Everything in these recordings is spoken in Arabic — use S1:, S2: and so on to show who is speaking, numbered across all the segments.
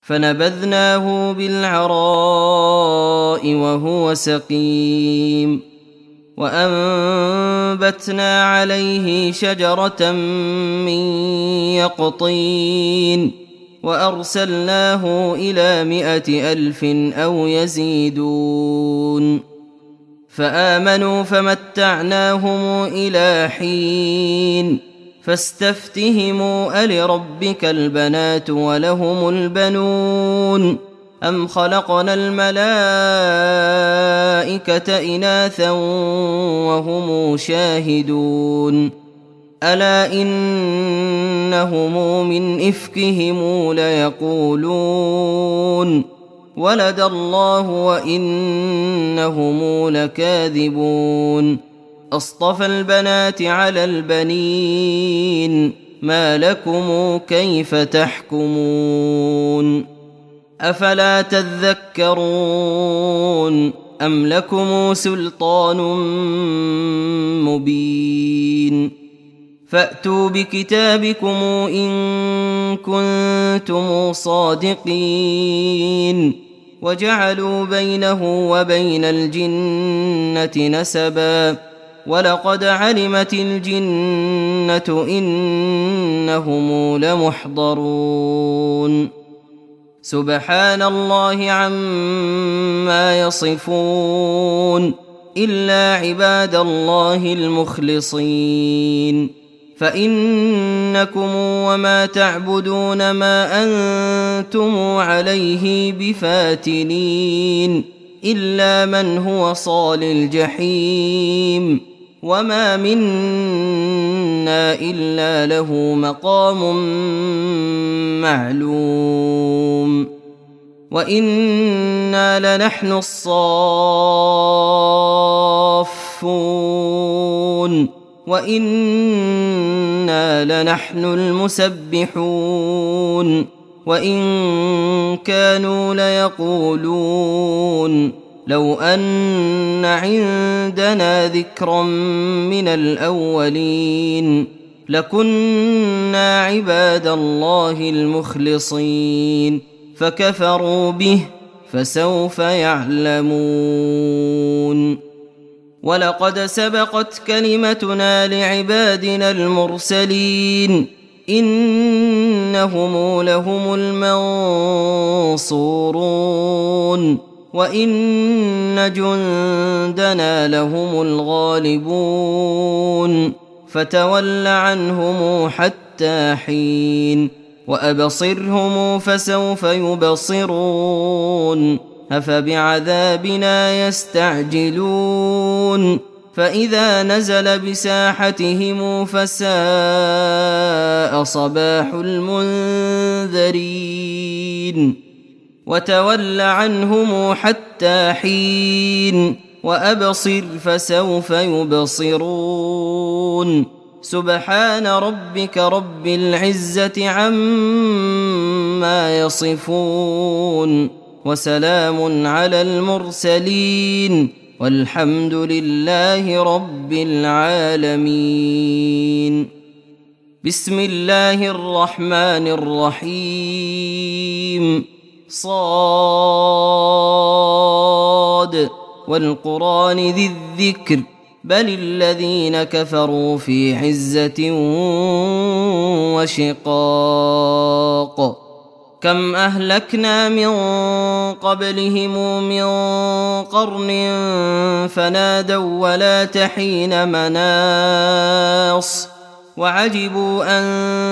S1: فنبذناه بالعراء وهو سقيم وأنبتنا عليه شجرة من يقطين وأرسلناه إلى 100,000 أو يزيدون فآمنوا فمتعناهم إلى حين فاستفتهموا ألربك البنات ولهم البنون أم خلقنا الملائكة إناثا وهم شاهدون ألا إنهم من إفكهم ليقولون ولد الله وإنهم لكاذبون أصطفى البنات على البنين ما لكم كيف تحكمون أفلا تذكرون أم لكم سلطان مبين فأتوا بكتابكم إن كنتم صادقين وجعلوا بينه وبين الجنة نسبا ولقد علمت الجنة إنهم لمحضرون سبحان الله عما يصفون إلا عباد الله المخلصين فإنكم وما تعبدون ما أنتم عليه بفاتنين إلا من هو صال الجحيم وما منا إلا له مقام معلوم وإنا لنحن الصافون وإنا لنحن المسبحون وإن كانوا ليقولون لو أن عندنا ذكرا من الأولين لكنا عباد الله المخلصين فكفروا به فسوف يعلمون ولقد سبقت كلمتنا لعبادنا المرسلين إنهم لهم المنصورون وإن جندنا لهم الغالبون فتول عنهم حتى حين وأبصرهم فسوف يبصرون أفبعذابنا يستعجلون فإذا نزل بساحتهم فساء صباح المنذرين وتول عنهم حتى حين وأبصر فسوف يبصرون سبحان ربك رب العزة عما يصفون وسلام على المرسلين والحمد لله رب العالمين بسم الله الرحمن الرحيم صاد والقرآن ذي الذكر بل الذين كفروا في عزة وشقاق كم أهلكنا من قبلهم من قرن فنادوا ولا تحين مناص وعجبوا أن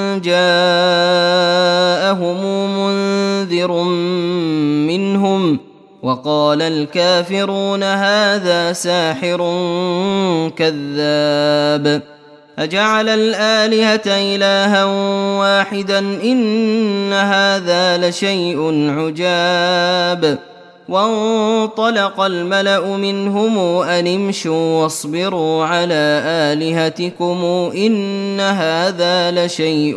S1: جاءهم منذر منهم وقال الكافرون هذا ساحر كذاب أجعل الآلهة إلها واحدا إن هذا لشيء عجاب وانطلق الملأ منهم أن امشوا واصبروا على آلهتكم إن هذا لشيء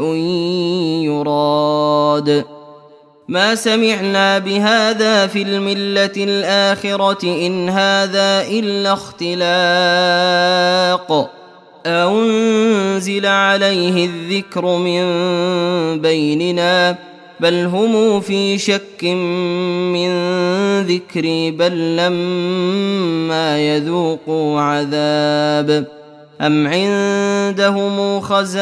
S1: يراد ما سمعنا بهذا في الملة الآخرة إن هذا إلا اختلاق أنزل عليه الذكر من بيننا بل هم في شك من ذكري بل لما يذوقوا عذاب أم عندهم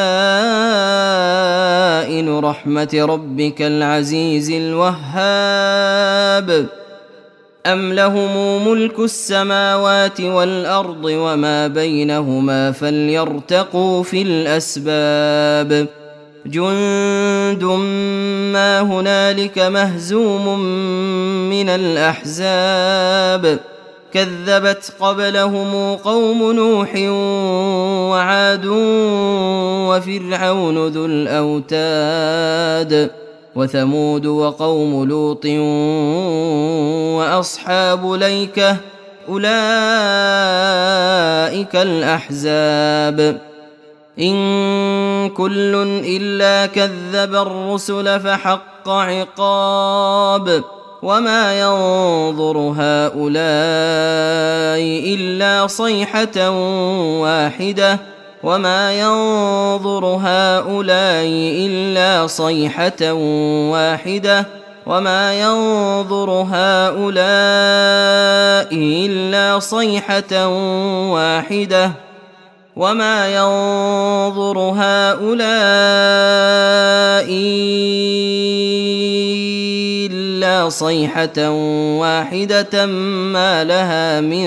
S1: خزائن رحمة ربك العزيز الوهاب أم لهم ملك السماوات والأرض وما بينهما فليرتقوا في الأسباب جند ما هنالك مهزوم من الأحزاب كذبت قبلهم قوم نوح وعاد وفرعون ذو الأوتاد وثمود وقوم لوط وأصحاب ليكة أولئك الأحزاب إن كل إلا كذب الرسل فحق عقاب وما ينظر هؤلاء إلا صيحة واحدة وما ينظر هؤلاء إلا صيحة واحدة وما ينظر هؤلاء إلا صيحة واحدة وما ينظر هؤلاء إلا صيحة واحدة ما لها من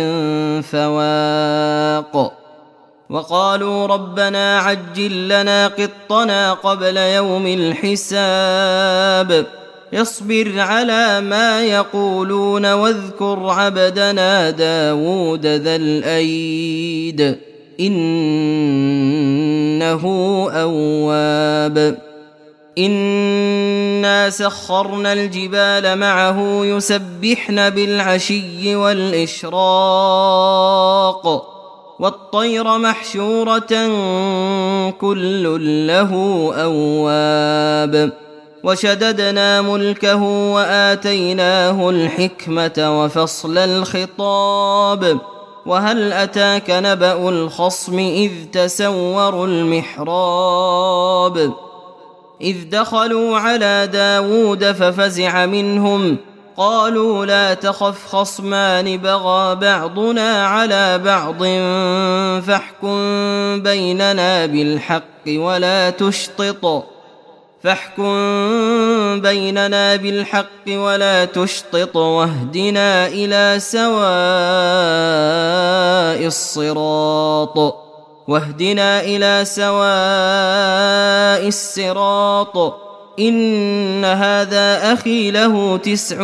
S1: فواق وقالوا ربنا عجل لنا قطنا قبل يوم الحساب اصبر على ما يقولون واذكر عبدنا داود ذا الأيد إنه أواب إنا سخرنا الجبال معه يسبحن بالعشي والإشراق والطير محشورة كل له أواب وشددنا ملكه وآتيناه الحكمة وفصل الخطاب وهل أتاك نبأ الخصم إذ تسوروا المحراب إذ دخلوا على داود ففزع منهم قالوا لا تخف خصمان بغى بعضنا على بعض فاحكم بيننا بالحق ولا تشطط واهدنا إلى سواء الصراط إن هذا أخي له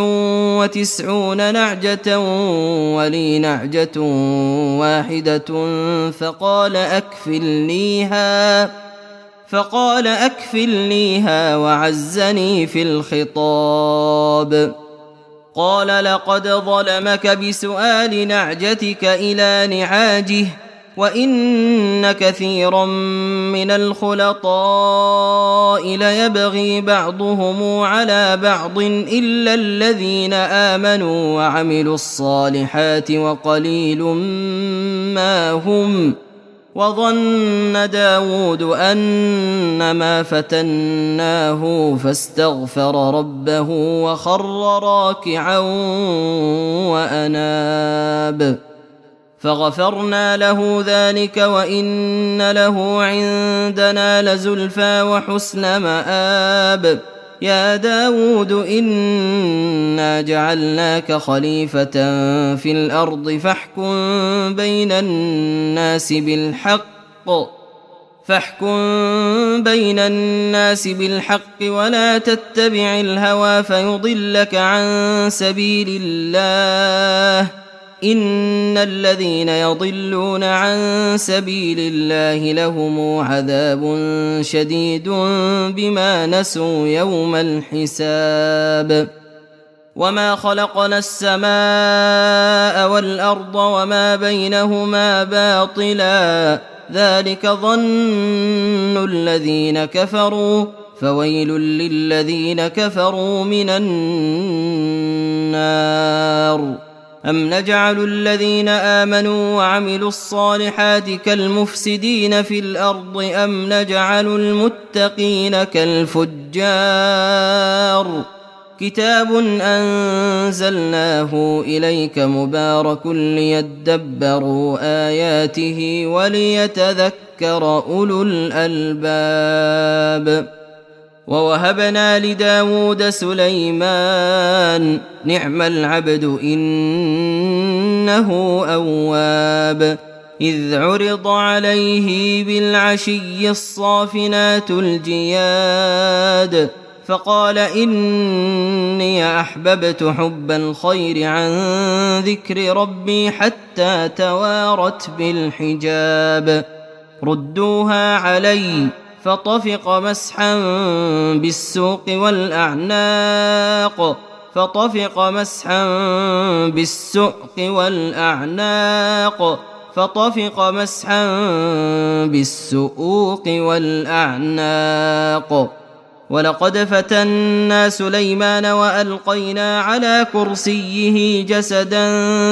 S1: 99 نعجة ولي نعجة واحدة فقال أكفلنيها وعزني في الخطاب قال لقد ظلمك بسؤال نعجتك إلى نعاجه وإن كثيرا من الخلطاء ليبغي بعضهم على بعض إلا الذين آمنوا وعملوا الصالحات وقليل ما هم وظن داود أنما فتناه فاستغفر ربه وخر راكعا وأناب فغفرنا له ذلك وإن له عندنا لزلفى وحسن مآب يا داود إنا جعلناك خليفة في الأرض فاحكم بين الناس بالحق ولا تتبع الهوى فيضلك عن سبيل الله إن الذين يضلون عن سبيل الله لهم عذاب شديد بما نسوا يوم الحساب وما خلقنا السماء والأرض وما بينهما باطلا ذلك ظن الذين كفروا فويل للذين كفروا من النار أم نجعل الذين آمنوا وعملوا الصالحات كالمفسدين في الأرض أم نجعل المتقين كالفجار كتاب أنزلناه إليك مبارك ليدبروا آياته وليتذكر أولو الألباب ووهبنا لداود سليمان نعم العبد إنه أواب إذ عرض عليه بالعشي الصافنات الجياد فقال إني أحببت حب الخير عن ذكر ربي حتى توارت بالحجاب ردوها علي فطفق مسحا بالسوق والأعناق ولقد فتنا سليمان وألقينا على كرسيه جسدا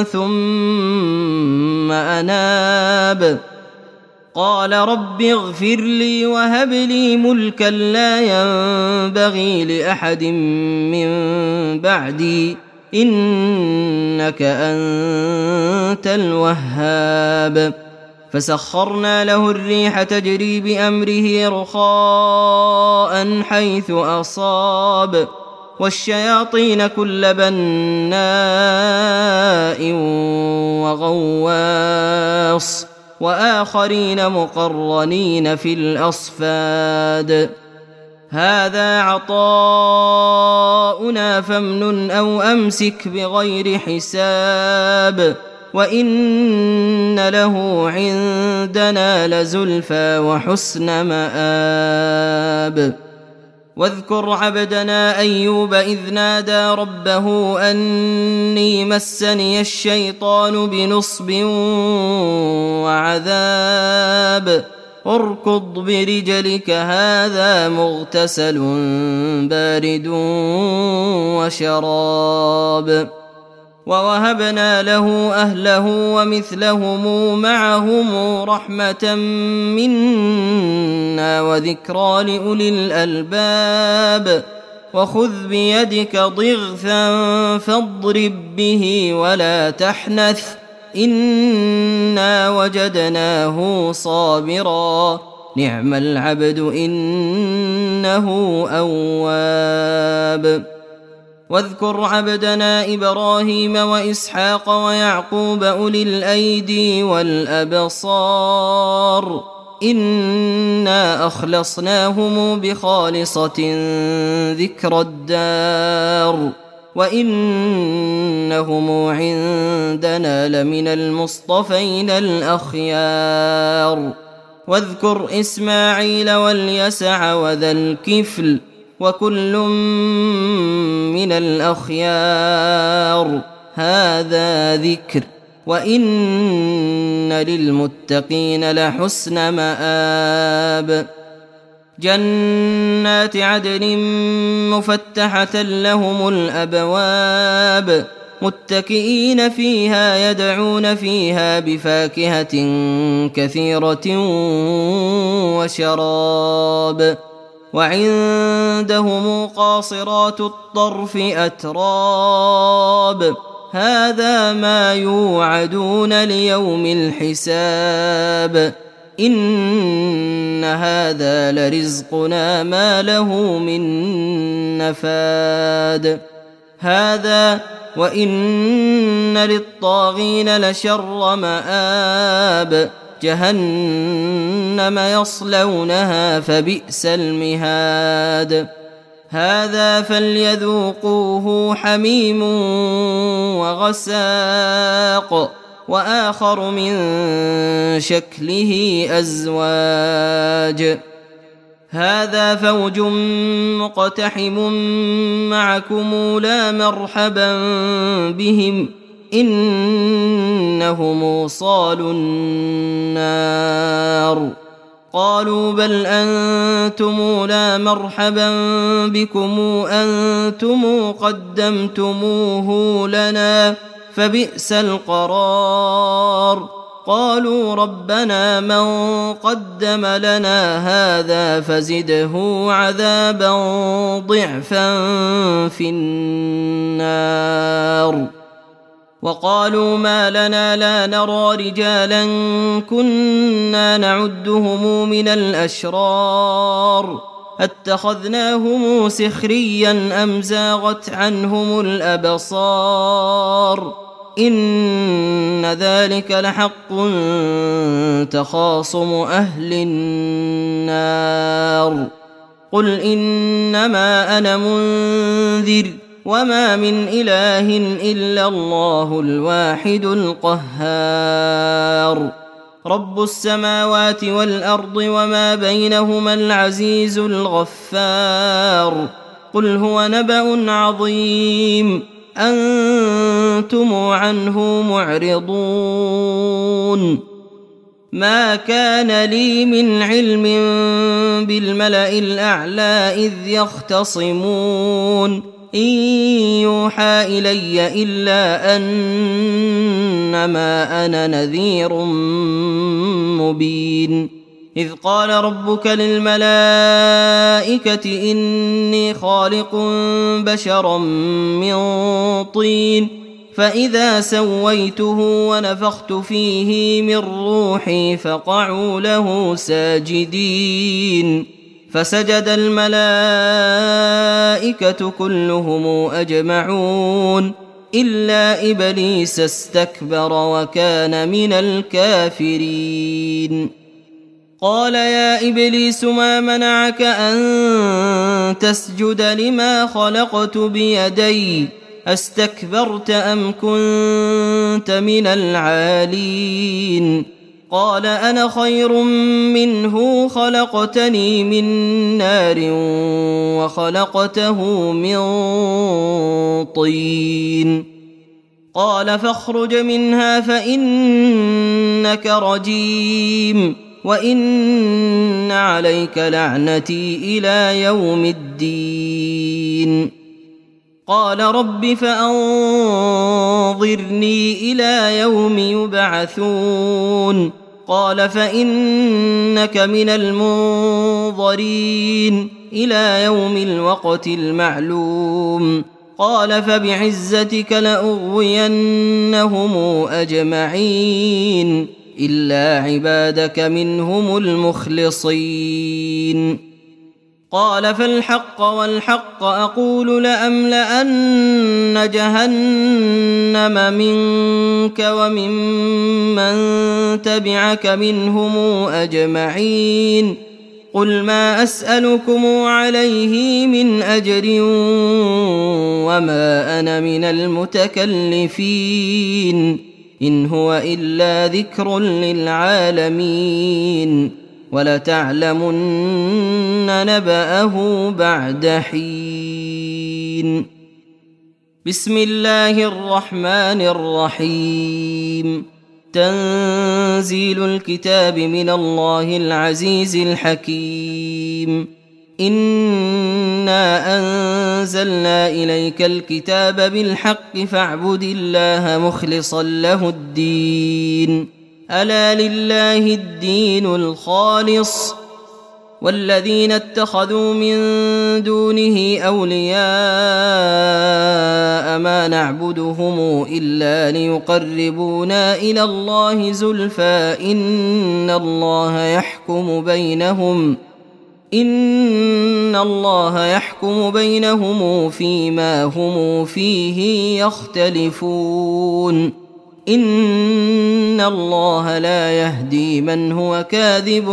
S1: ثم أناب قال رب اغفر لي وهب لي ملكا لا ينبغي لأحد من بعدي إنك أنت الوهاب فسخرنا له الريح تجري بأمره رخاء حيث أصاب والشياطين كل بناء وغواص وآخرين مقرنين في الأصفاد هذا عطاؤنا فامنن أو أمسك بغير حساب وإن له عندنا لزلفى وحسن مآب واذكر عبدنا أيوب إذ نادى ربه أني مسني الشيطان بنصب وعذاب اركض برجلك هذا مغتسل بارد وشراب ووهبنا له أهله ومثلهم معهم رحمة منا وذكرى لأولي الألباب وخذ بيدك ضغثا فاضرب به ولا تحنث إنا وجدناه صابرا نعم العبد إنه أواب واذكر عبدنا إبراهيم وإسحاق ويعقوب أولي الأيدي والأبصار إنا أخلصناهم بخالصة ذكر الدار وإنهم عندنا لمن المصطفين الأخيار واذكر إسماعيل واليسع وذا الكفل وكل من الأخيار هذا ذكر وإن للمتقين لحسن مآب جنات عدن مفتحة لهم الأبواب متكئين فيها يدعون فيها بفاكهة كثيرة وشراب وعندهم قاصرات الطرف أتراب هذا ما يوعدون ليوم الحساب إن هذا لرزقنا ما له من نفاد هذا وإن للطاغين لشر مآب جهنم يصلونها فبئس المهاد هذا فليذوقوه حميم وغساق وآخر من شكله أزواج هذا فوج مقتحم معكم لا مرحبا بهم إنهم صالوا النار قالوا بل أنتم لا مرحبا بكم أنتم قدمتموه لنا فبئس القرار. قالوا ربنا من قدم لنا هذا فزده عذابا ضعفا في النار. وقالوا ما لنا لا نرى رجالا كنا نعدهم من الأشرار اتخذناهم سخريا أم زاغت عنهم الأبصار إن ذلك لحق تخاصم أهل النار. قل إنما أنا منذر وما من إله إلا الله الواحد القهار. رب السماوات والأرض وما بينهما العزيز الغفار. قل هو نبأ عظيم أنتم عنه معرضون. ما كان لي من علم بالملأ الأعلى إذ يختصمون إن يوحى إلي إلا أنما أنا نذير مبين. إذ قال ربك للملائكة إني خالق بشرا من طين فإذا سويته ونفخت فيه من روحي فقعوا له ساجدين. فسجد الملائكة كلهم أجمعون إلا إبليس استكبر وكان من الكافرين. قال يا إبليس ما منعك أن تسجد لما خلقت بيدي أستكبرت أم كنت من العالين؟ قال أنا خير منه خلقتني من نار وخلقته من طين. قال فاخرج منها فإنك رجيم وإن عليك لعنتي إلى يوم الدين. قال رب فأنظرني إلى يوم يبعثون. قال فإنك من المنظرين إلى يوم الوقت المعلوم. قال فبعزتك لأغوينهم أجمعين إلا عبادك منهم المخلصين. قال فالحق والحق أقول لأملأن جهنم منك وممن تبعك منهم أجمعين. قل ما أسألكم عليه من أجر وما أنا من المتكلفين إن هو إلا ذكر للعالمين ولتعلمن نبأه بعد حين. بسم الله الرحمن الرحيم. تنزيل الكتاب من الله العزيز الحكيم. إنا أنزلنا إليك الكتاب بالحق فاعبد الله مخلصا له الدين ألا لله الدين الخالص والذين اتخذوا من دونه أولياء ما نعبدهم إلا ليقربونا إلى الله زلفى إن الله يحكم بينهم فيما هم فيه يختلفون إن الله لا يهدي من هو كاذب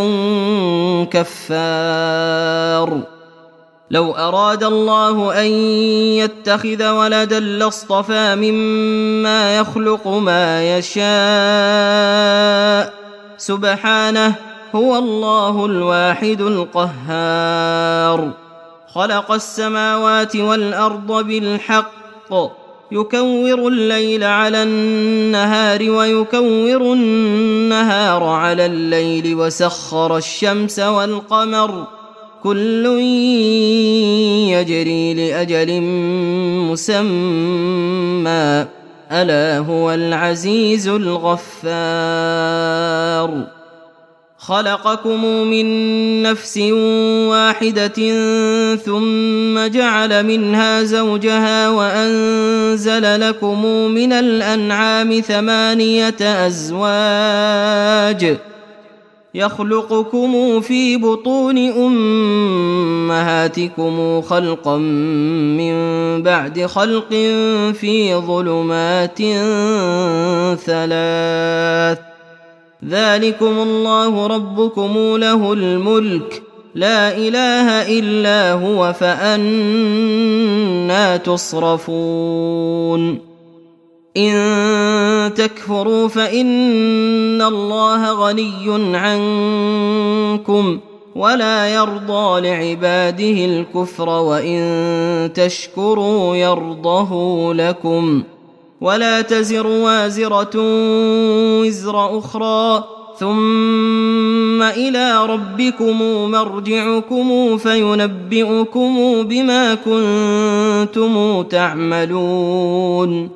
S1: كفار. لو أراد الله أن يتخذ ولدا لاصطفى مما يخلق ما يشاء سبحانه هو الله الواحد القهار. خلق السماوات والأرض بالحق يكور الليل على النهار ويكور النهار على الليل وسخر الشمس والقمر كل يجري لأجل مسمى ألا هو العزيز الغفار خلقكم من نفس واحدة ثم جعل منها زوجها وأنزل لكم من الأنعام 8 أزواج يخلقكم في بطون أمهاتكم خلقا من بعد خلق في ظلمات 3 ذلكم الله ربكم له الملك لا إله إلا هو فأنى تصرفون إن تكفروا فإن الله غني عنكم ولا يرضى لعباده الكفر وإن تشكروا يرضه لكم ولا تزر وازرة وزر أخرى ثم إلى ربكم مرجعكم فينبئكم بما كنتم تعملون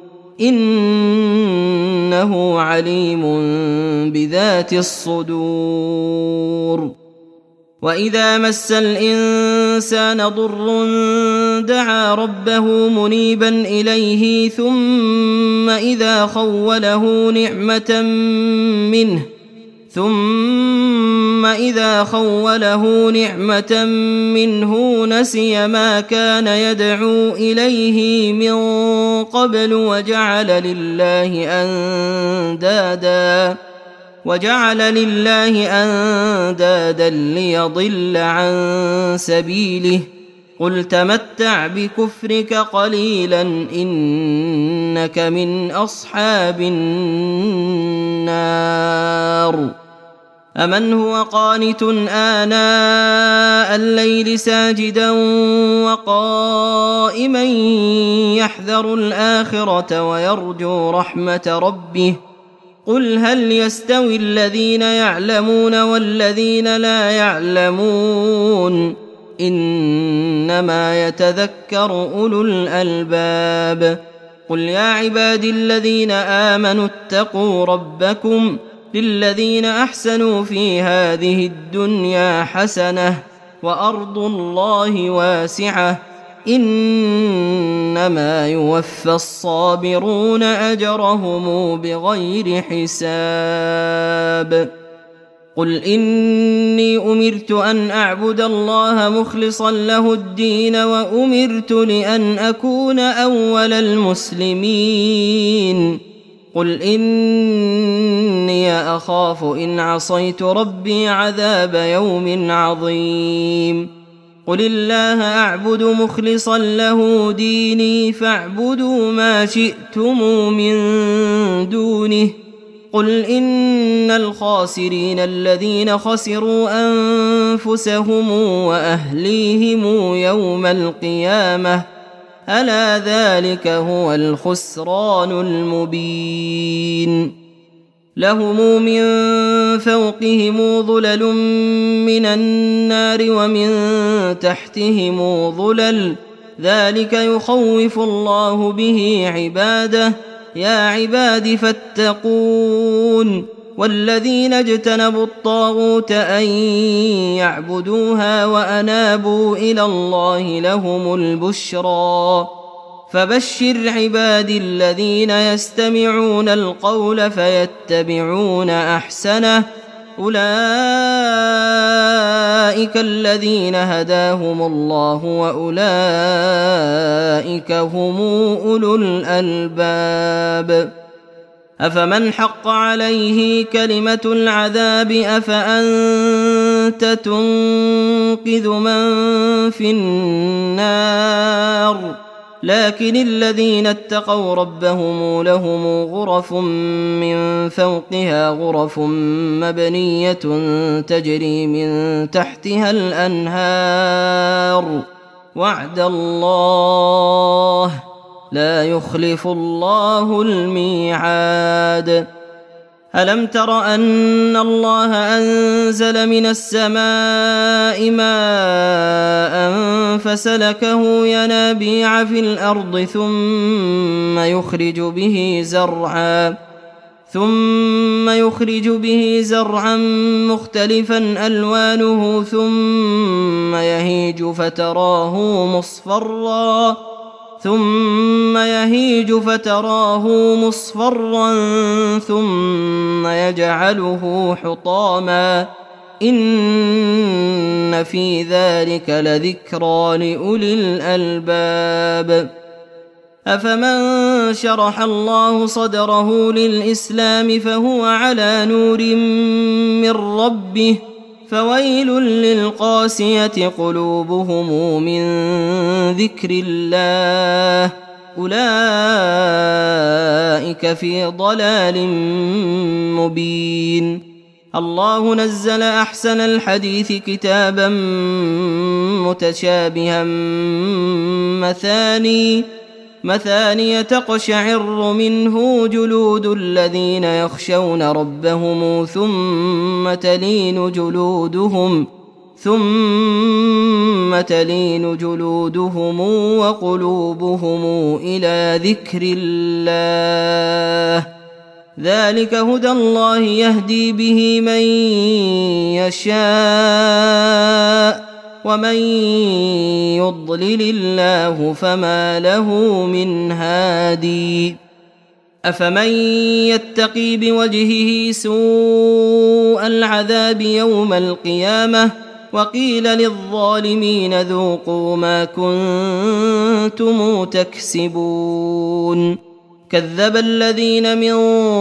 S1: إنه عليم بذات الصدور وإذا مس الإنسان ضر دعا ربه منيبا إليه ثم إذا خوله نعمة منه نسي ما كان يدعو إليه من قبل وجعل لله أندادا ليضل عن سبيله قل تمتع بكفرك قليلا إنك من أصحاب النار أمن هو قانت آناء الليل ساجدا وقائما يحذر الآخرة ويرجو رحمة ربه قل هل يستوي الذين يعلمون والذين لا يعلمون إنما يتذكر أولو الألباب قل يا عبادي الذين آمنوا اتقوا ربكم للذين أحسنوا في هذه الدنيا حسنة وأرض الله واسعة إنما يوفى الصابرون أجرهم بغير حساب قل إني أمرت أن أعبد الله مخلصا له الدين وأمرت لأن أكون أول المسلمين قل إني أخاف إن عصيت ربي عذاب يوم عظيم قل الله أعبد مخلصا له ديني فاعبدوا ما شئتم من دونه قل إن الخاسرين الذين خسروا أنفسهم وأهليهم يوم القيامة ألا ذلك هو الخسران المبين لهم من فوقهم ظلل من النار ومن تحتهم ظلل ذلك يخوف الله به عباده يا عباد فاتقون والذين اجتنبوا الطاغوت أن يعبدوها وأنابوا إلى الله لهم البشرى فبشر عبادي الذين يستمعون القول فيتبعون أحسنه أولئك الذين هداهم الله وأولئك هم أولو الألباب أفمن حق عليه كلمة العذاب أفأنت تنقذ من في النار لكن الذين اتقوا ربهم لهم غرف من فوقها غرف مبنية تجري من تحتها الأنهار وعد الله لا يخلف الله الميعاد ألم تر أن الله أنزل من السماء ماء فسلكه ينابيع في الأرض ثم يخرج به زرعا مختلفا ألوانه ثم يهيج فتراه مصفرا ثم يجعله حطاما إن في ذلك لذكرى لأولي الألباب أفمن شرح الله صدره للإسلام فهو على نور من ربه فويل للقاسية قلوبهم من ذكر الله أولئك في ضلال مبين الله نزل أحسن الحديث كتابا متشابها مثاني تقشعر منه جلود الذين يخشون ربهم ثم تلين جلودهم وقلوبهم إلى ذكر الله ذلك هدى الله يهدي به من يشاء ومن يضلل الله فما له من هادي أفمن يتقي بوجهه سوء العذاب يوم القيامة وقيل للظالمين ذوقوا ما كنتم تكسبون كذب الذين من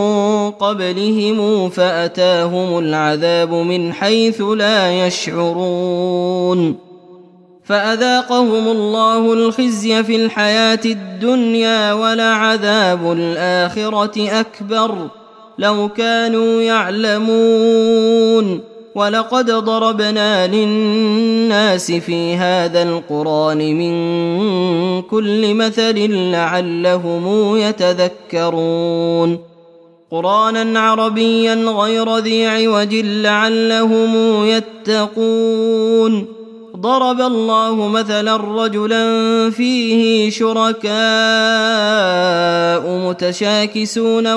S1: قبلهم فأتاهم العذاب من حيث لا يشعرون فأذاقهم الله الخزي في الحياة الدنيا ولعذاب الآخرة أكبر لو كانوا يعلمون ولقد ضربنا للناس في هذا القرآن من كل مثل لعلهم يتذكرون قرآنا عربيا غير ذي عوج لعلهم يتقون ضرب الله مثلا رجلا فيه شركاء متشاكسون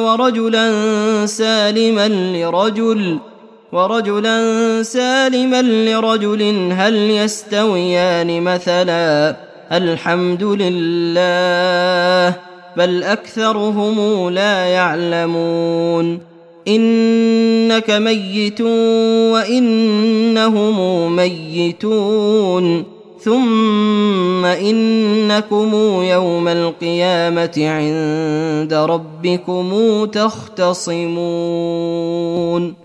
S1: ورجلا سالما لرجل هل يستويان مثلا الحمد لله بل أكثرهم لا يعلمون إنك ميت وإنهم ميتون ثم إنكم يوم القيامة عند ربكم تختصمون